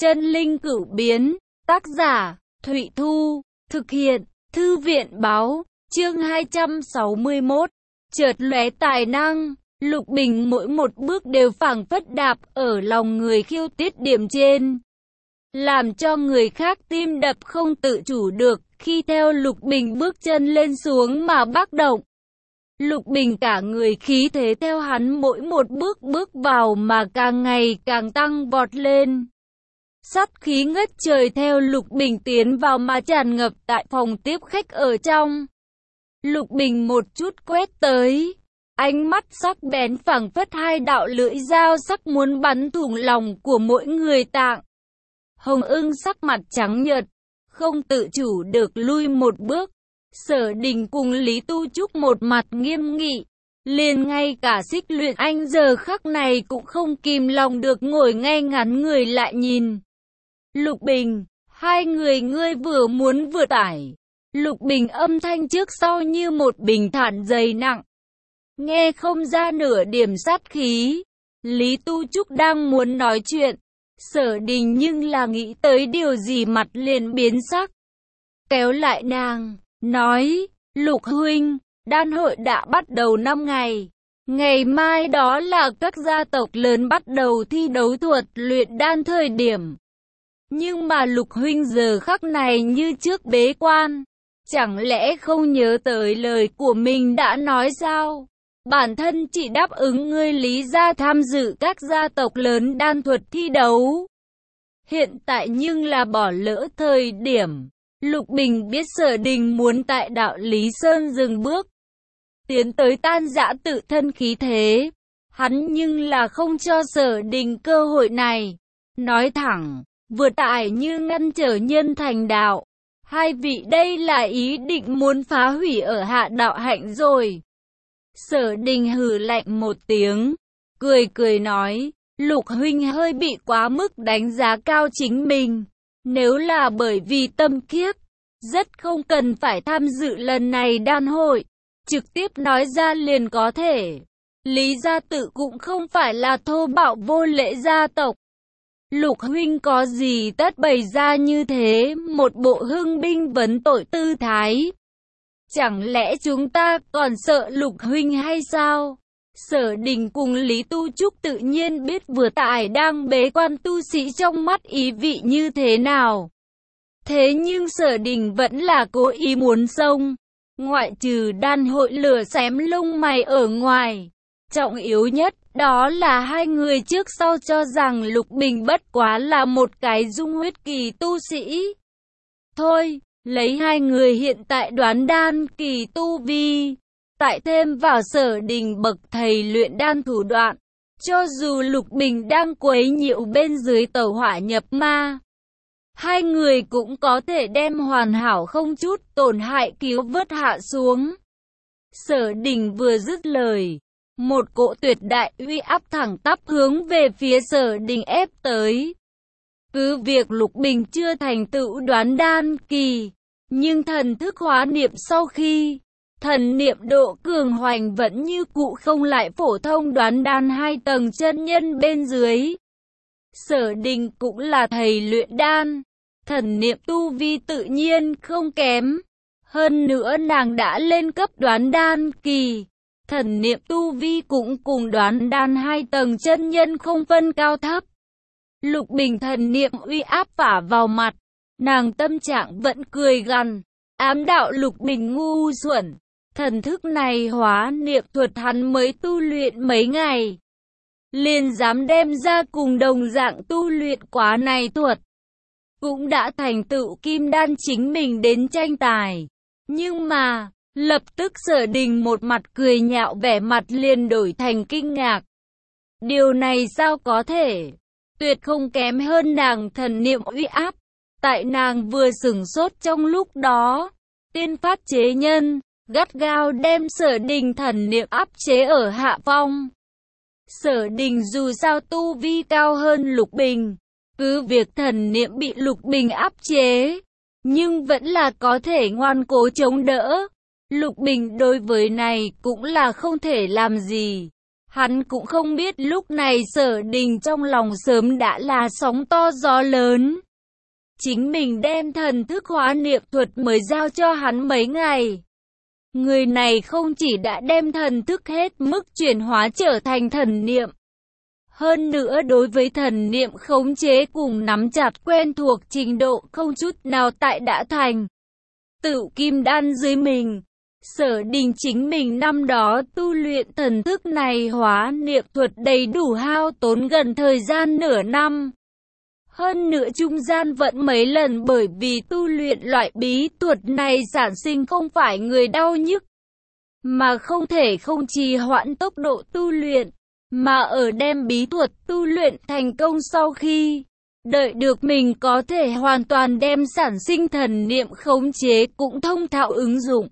Chân linh cửu biến, tác giả, Thụy Thu, thực hiện, Thư viện báo, chương 261, chợt lóe tài năng, Lục Bình mỗi một bước đều phảng phất đạp ở lòng người khiêu tiết điểm trên, làm cho người khác tim đập không tự chủ được, khi theo Lục Bình bước chân lên xuống mà bác động. Lục Bình cả người khí thế theo hắn mỗi một bước vào mà càng ngày càng tăng vọt lên. Sát khí ngất trời theo Lục Bình tiến vào mà tràn ngập tại phòng tiếp khách ở trong. Lục Bình một chút quét tới, ánh mắt sắc bén phảng phất hai đạo lưỡi dao sắc muốn bắn thủng lòng của mỗi người tạng. Hồng Ưng sắc mặt trắng nhợt, không tự chủ được lui một bước. Sở Đình cùng Lý Tu Trúc một mặt nghiêm nghị, liền ngay cả Xích Luyện Anh giờ khắc này cũng không kìm lòng được ngồi ngay ngắn người lại nhìn. Lục Bình, hai người ngươi vừa muốn vừa tải. Lục Bình âm thanh trước sau như một bình thản dày nặng, nghe không ra nửa điểm sát khí. Lý Tu Trúc đang muốn nói chuyện, Sở Đình nhưng là nghĩ tới điều gì mặt liền biến sắc, kéo lại nàng, nói, Lục huynh, đan hội đã bắt đầu 5 ngày. Ngày mai đó là các gia tộc lớn bắt đầu thi đấu thuật luyện đan thời điểm. Nhưng mà Lục huynh giờ khắc này như trước bế quan. Chẳng lẽ không nhớ tới lời của mình đã nói sao? Bản thân chỉ đáp ứng ngươi Lý gia tham dự các gia tộc lớn đan thuật thi đấu. Hiện tại nhưng là bỏ lỡ thời điểm. Lục Bình biết Sở Đình muốn tại đạo Lý Sơn dừng bước, tiến tới tan rã tự thân khí thế. Hắn nhưng là không cho Sở Đình cơ hội này. Nói thẳng, vừa tại như ngăn trở nhân thành đạo. Hai vị đây là ý định muốn phá hủy ở hạ đạo hạnh rồi. Sở Đình hừ lạnh một tiếng, cười nói, Lục huynh hơi bị quá mức đánh giá cao chính mình. Nếu là bởi vì tâm kiếp, rất không cần phải tham dự lần này đan hội, trực tiếp nói ra liền có thể. Lý gia tự cũng không phải là thô bạo vô lễ gia tộc. Lục huynh có gì tất bày ra như thế, một bộ hưng binh vấn tội tư thái. Chẳng lẽ chúng ta còn sợ Lục huynh hay sao? Sở Đình cùng Lý Tu Trúc tự nhiên biết vừa tại đang bế quan tu sĩ trong mắt ý vị như thế nào. Thế nhưng Sở Đình vẫn là cố ý muốn xông. Ngoại trừ đan hội lửa xém lông mày ở ngoài, trọng yếu nhất đó là hai người trước sau cho rằng Lục Bình bất quá là một cái dung huyết kỳ tu sĩ. Thôi, lấy hai người hiện tại đoán đan kỳ tu vi, tại thêm vào Sở Đình bậc thầy luyện đan thủ đoạn, cho dù Lục Bình đang quấy nhiễu bên dưới tẩu hỏa nhập ma, hai người cũng có thể đem hoàn hảo không chút tổn hại cứu vớt hạ xuống. Sở Đình vừa dứt lời, một cỗ tuyệt đại uy áp thẳng tắp hướng về phía Sở Đình ép tới. Cứ việc Lục Bình chưa thành tựu đoán đan kỳ, nhưng thần thức hóa niệm sau khi thần niệm độ cường hoành vẫn như cũ không lại phổ thông đoán đan 2 tầng chân nhân bên dưới. Sở Đình cũng là thầy luyện đan, thần niệm tu vi tự nhiên không kém. Hơn nữa nàng đã lên cấp đoán đan kỳ, thần niệm tu vi cũng cùng đoán đan 2 tầng chân nhân không phân cao thấp. Lục Bình thần niệm uy áp phả vào mặt, nàng tâm trạng vẫn cười gằn, ám đạo Lục Bình ngu xuẩn. Thần thức này hóa niệm thuật hắn mới tu luyện mấy ngày, liền dám đem ra cùng đồng dạng tu luyện quá này thuật, cũng đã thành tựu kim đan chính mình đến tranh tài. Nhưng mà, lập tức Sở Đình một mặt cười nhạo vẻ mặt liền đổi thành kinh ngạc. Điều này sao có thể? Tuyệt không kém hơn nàng thần niệm uy áp. Tại nàng vừa sửng sốt trong lúc đó, tiên phát chế nhân, gắt gao đem Sở Đình thần niệm áp chế ở hạ phong. Sở Đình dù sao tu vi cao hơn Lục Bình, cứ việc thần niệm bị Lục Bình áp chế, nhưng vẫn là có thể ngoan cố chống đỡ. Lục Bình đối với này cũng là không thể làm gì. Hắn cũng không biết lúc này Sở Đình trong lòng sớm đã là sóng to gió lớn. Chính mình đem thần thức hóa niệm thuật mới giao cho hắn mấy ngày. Người này không chỉ đã đem thần thức hết mức chuyển hóa trở thành thần niệm. Hơn nữa đối với thần niệm khống chế cùng nắm chặt quen thuộc trình độ không chút nào tại đã thành. Tựu kim đan dưới mình. Sở Đình chính mình năm đó tu luyện thần thức này hóa niệm thuật đầy đủ hao tốn gần thời gian nửa năm. Hơn nữa trung gian vẫn mấy lần bởi vì tu luyện loại bí thuật này sản sinh không phải người đau nhức, mà không thể không trì hoãn tốc độ tu luyện, mà ở đem bí thuật tu luyện thành công sau khi đợi được mình có thể hoàn toàn đem sản sinh thần niệm khống chế cũng thông thạo ứng dụng.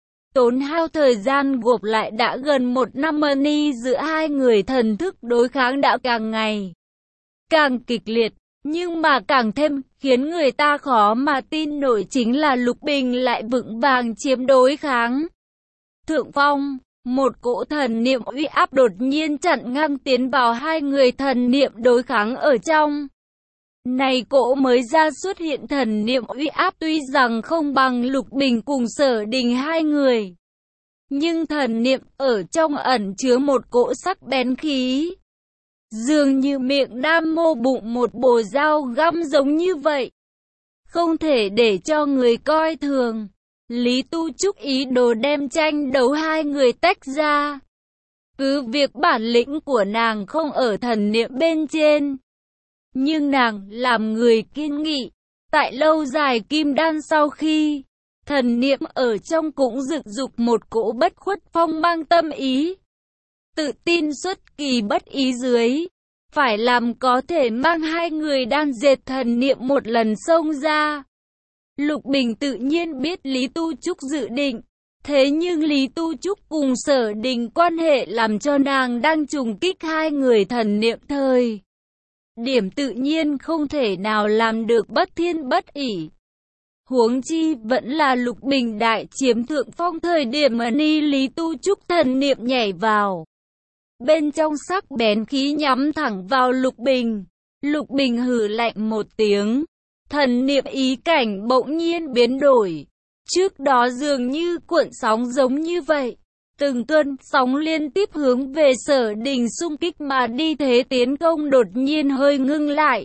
Tốn hao thời gian gộp lại đã gần 1 năm ni giữa hai người thần thức đối kháng đã càng ngày càng kịch liệt, nhưng mà càng thêm khiến người ta khó mà tin nổi chính là Lục Bình lại vững vàng chiếm đối kháng thượng phong. Một cỗ thần niệm uy áp đột nhiên chặn ngang tiến vào hai người thần niệm đối kháng ở trong. Này cỗ mới ra xuất hiện thần niệm uy áp tuy rằng không bằng Lục Bình cùng Sở Đình hai người, nhưng thần niệm ở trong ẩn chứa một cỗ sắc bén khí. Dường như miệng đam mô bụng một bồ dao găm giống như vậy. Không thể để cho người coi thường. Lý Tu Trúc ý đồ đem tranh đấu hai người tách ra. Cứ việc bản lĩnh của nàng không ở thần niệm bên trên, nhưng nàng làm người kiên nghị. Tại lâu dài kim đan sau khi, thần niệm ở trong cũng rực dục một cỗ bất khuất phong mang tâm ý. Tự tin xuất kỳ bất ý dưới, phải làm có thể mang hai người đang dệt thần niệm một lần xông ra. Lục Bình tự nhiên biết Lý Tu Trúc dự định, thế nhưng Lý Tu Trúc cùng Sở Đình quan hệ làm cho nàng đang trùng kích hai người thần niệm thời điểm tự nhiên không thể nào làm được bất thiên bất ỷ. Huống chi vẫn là Lục Bình đại chiếm thượng phong thời điểm mà ni Lý Tu Trúc thần niệm nhảy vào. Bên trong sắc bén khí nhắm thẳng vào Lục Bình. Lục Bình hừ lạnh một tiếng. Thần niệm ý cảnh bỗng nhiên biến đổi. Trước đó dường như cuộn sóng giống như vậy. Từng cơn sóng liên tiếp hướng về Sở Đình xung kích mà đi, thế tiến công đột nhiên hơi ngưng lại.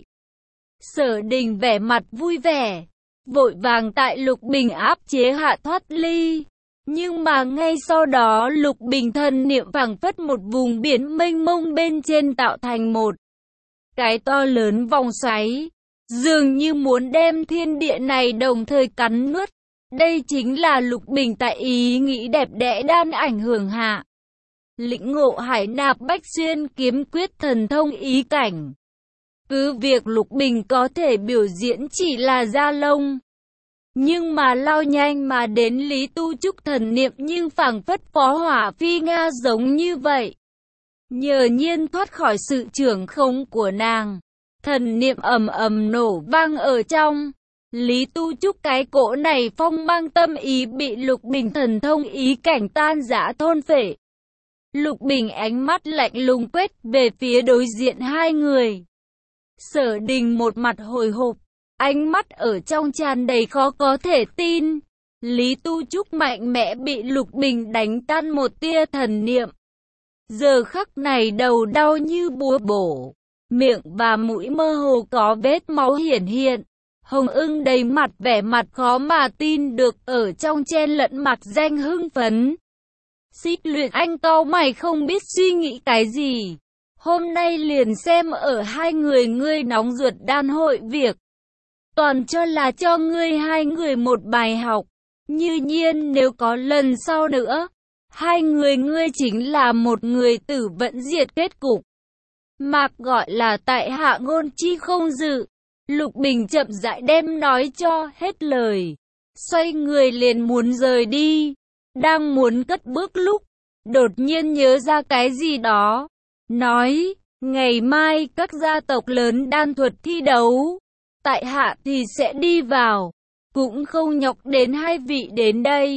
Sở Đình vẻ mặt vui vẻ, vội vàng tại Lục Bình áp chế hạ thoát ly. Nhưng mà ngay sau đó Lục Bình thần niệm phảng phất một vùng biển mênh mông bên trên tạo thành một cái to lớn vòng xoáy, dường như muốn đem thiên địa này đồng thời cắn nuốt. Đây chính là Lục Bình tại ý nghĩ đẹp đẽ đan ảnh hưởng hạ lĩnh ngộ Hải Nạp Bách Xuyên kiếm quyết thần thông ý cảnh. Cứ việc Lục Bình có thể biểu diễn chỉ là da lông, nhưng mà lao nhanh mà đến Lý Tu Trúc thần niệm nhưng phảng phất phó hỏa phi Nga giống như vậy. Nhờ nhiên thoát khỏi sự trưởng khống của nàng, thần niệm ầm ầm nổ vang ở trong. Lý Tu Trúc cái cỗ này phong mang tâm ý bị Lục Bình thần thông ý cảnh tan rã thôn phệ. Lục Bình ánh mắt lạnh lùng quét về phía đối diện hai người. Sở Đình một mặt hồi hộp, ánh mắt ở trong tràn đầy khó có thể tin. Lý Tu Trúc mạnh mẽ bị Lục Bình đánh tan một tia thần niệm. Giờ khắc này đầu đau như búa bổ, miệng và mũi mơ hồ có vết máu hiển hiện. Hồng Ưng đầy mặt vẻ mặt khó mà tin được ở trong chen lẫn mặc danh hưng phấn. Xích Luyện Anh cau mày không biết suy nghĩ cái gì. Hôm nay liền xem ở hai người ngươi nóng ruột đan hội việc. Toàn cho là cho ngươi hai người một bài học. Như nhiên nếu có lần sau nữa, hai người ngươi chính là một người tử vận diệt kết cục. Mạc gọi là tại hạ ngôn chi không dự. Lục Bình chậm rãi đem nói cho hết lời. Xoay người liền muốn rời đi. Đang muốn cất bước lúc, đột nhiên nhớ ra cái gì đó. Nói, ngày mai các gia tộc lớn đan thuật thi đấu. Tại hạ thì sẽ đi vào. Cũng không nhọc đến hai vị đến đây.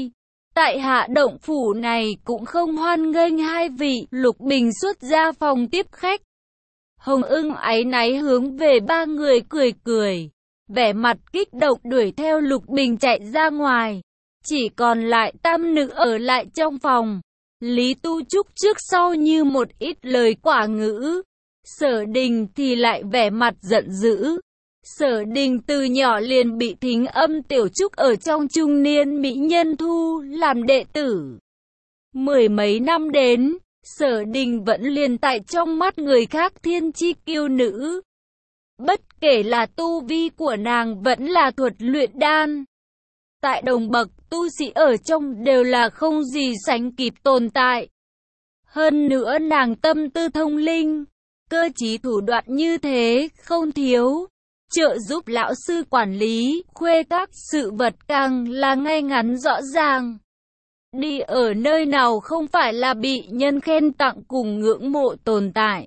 Tại Hạ động phủ này cũng không hoan nghênh hai vị. Lục Bình xuất ra phòng tiếp khách. Hồng Ưng áy náy hướng về ba người cười cười, vẻ mặt kích động đuổi theo Lục Bình chạy ra ngoài. Chỉ còn lại tam nữ ở lại trong phòng. Lý Tu Trúc trước sau như một ít lời quả ngữ. Sở Đình thì lại vẻ mặt giận dữ. Sở Đình từ nhỏ liền bị Thính Âm Tiểu Trúc ở trong trung niên mỹ nhân thu làm đệ tử. Mười mấy năm đến, Sở Đình vẫn liền tại trong mắt người khác thiên chi kiêu nữ. Bất kể là tu vi của nàng vẫn là thuật luyện đan. Tại đồng bậc tu sĩ ở trong đều là không gì sánh kịp tồn tại. Hơn nữa nàng tâm tư thông linh, cơ trí thủ đoạn như thế không thiếu. Trợ giúp lão sư quản lý, khuê các sự vật càng là ngay ngắn rõ ràng. Đi ở nơi nào không phải là bị nhân khen tặng cùng ngưỡng mộ tồn tại.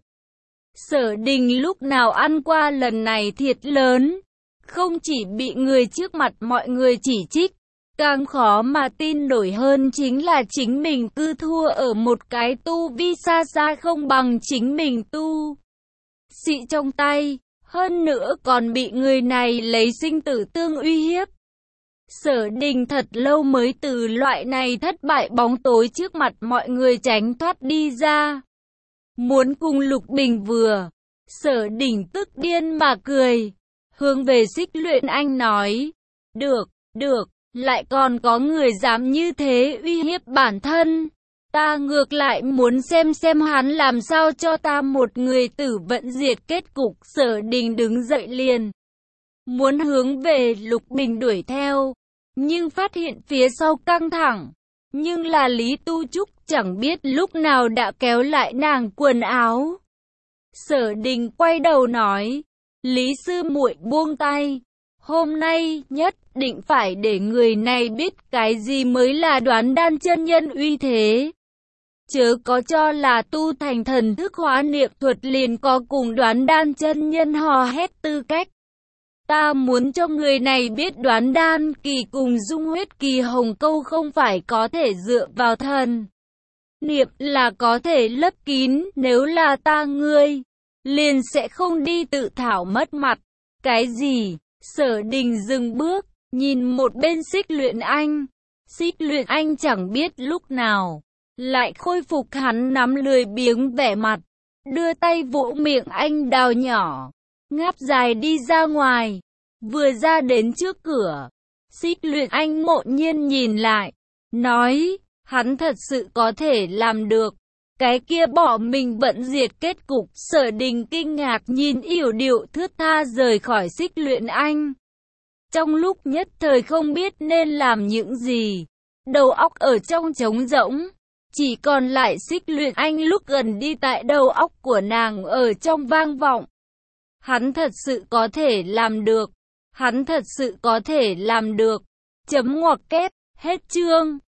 Sở Đình lúc nào ăn qua lần này thiệt lớn. Không chỉ bị người trước mặt mọi người chỉ trích, càng khó mà tin nổi hơn chính là chính mình cứ thua ở một cái tu vi xa xa không bằng chính mình tu sĩ trong tay. Hơn nữa còn bị người này lấy sinh tử tương uy hiếp. Sở Đình thật lâu mới từ loại này thất bại bóng tối trước mặt mọi người tránh thoát đi ra. Muốn cùng Lục Bình vừa. Sở Đình tức điên mà cười. Hướng về Xích Luyện Anh nói. Được, lại còn có người dám như thế uy hiếp bản thân. Ta ngược lại muốn xem hắn làm sao cho ta một người tử vận diệt kết cục. Sở Đình đứng dậy liền muốn hướng về Lục Bình đuổi theo, nhưng phát hiện phía sau căng thẳng. Nhưng là Lý Tu Trúc chẳng biết lúc nào đã kéo lại nàng quần áo. Sở Đình quay đầu nói, Lý sư muội buông tay. Hôm nay nhất định phải để người này biết cái gì mới là Đoán Đan chân nhân uy thế. Chớ có cho là tu thành thần thức hóa niệm thuật liền có cùng Đoán Đan chân nhân hò hét tư cách. Ta muốn cho người này biết Đoán Đan kỳ cùng Dung Huyết kỳ hồng câu không phải có thể dựa vào thần niệm là có thể lấp kín. Nếu là ta ngươi, liền sẽ không đi tự thảo mất mặt. Cái gì? Sở Đình dừng bước, nhìn một bên Xích Luyện Anh. Xích Luyện Anh chẳng biết lúc nào lại khôi phục hắn nắm lười biếng vẻ mặt, đưa tay vỗ miệng anh đào nhỏ, ngáp dài đi ra ngoài. Vừa ra đến trước cửa, Xích Luyện Anh ngộ nhiên nhìn lại, nói, hắn thật sự có thể làm được. Cái kia bỏ mình vận diệt kết cục. Sở Đình kinh ngạc nhìn yểu điệu thướt tha rời khỏi Xích Luyện Anh. Trong lúc nhất thời không biết nên làm những gì, đầu óc ở trong trống rỗng. Chỉ còn lại Xích Luyện Anh lúc gần đi tại đầu óc của nàng ở trong vang vọng. Hắn thật sự có thể làm được. Hắn thật sự có thể làm được. Chấm ngoặc kép, hết chương.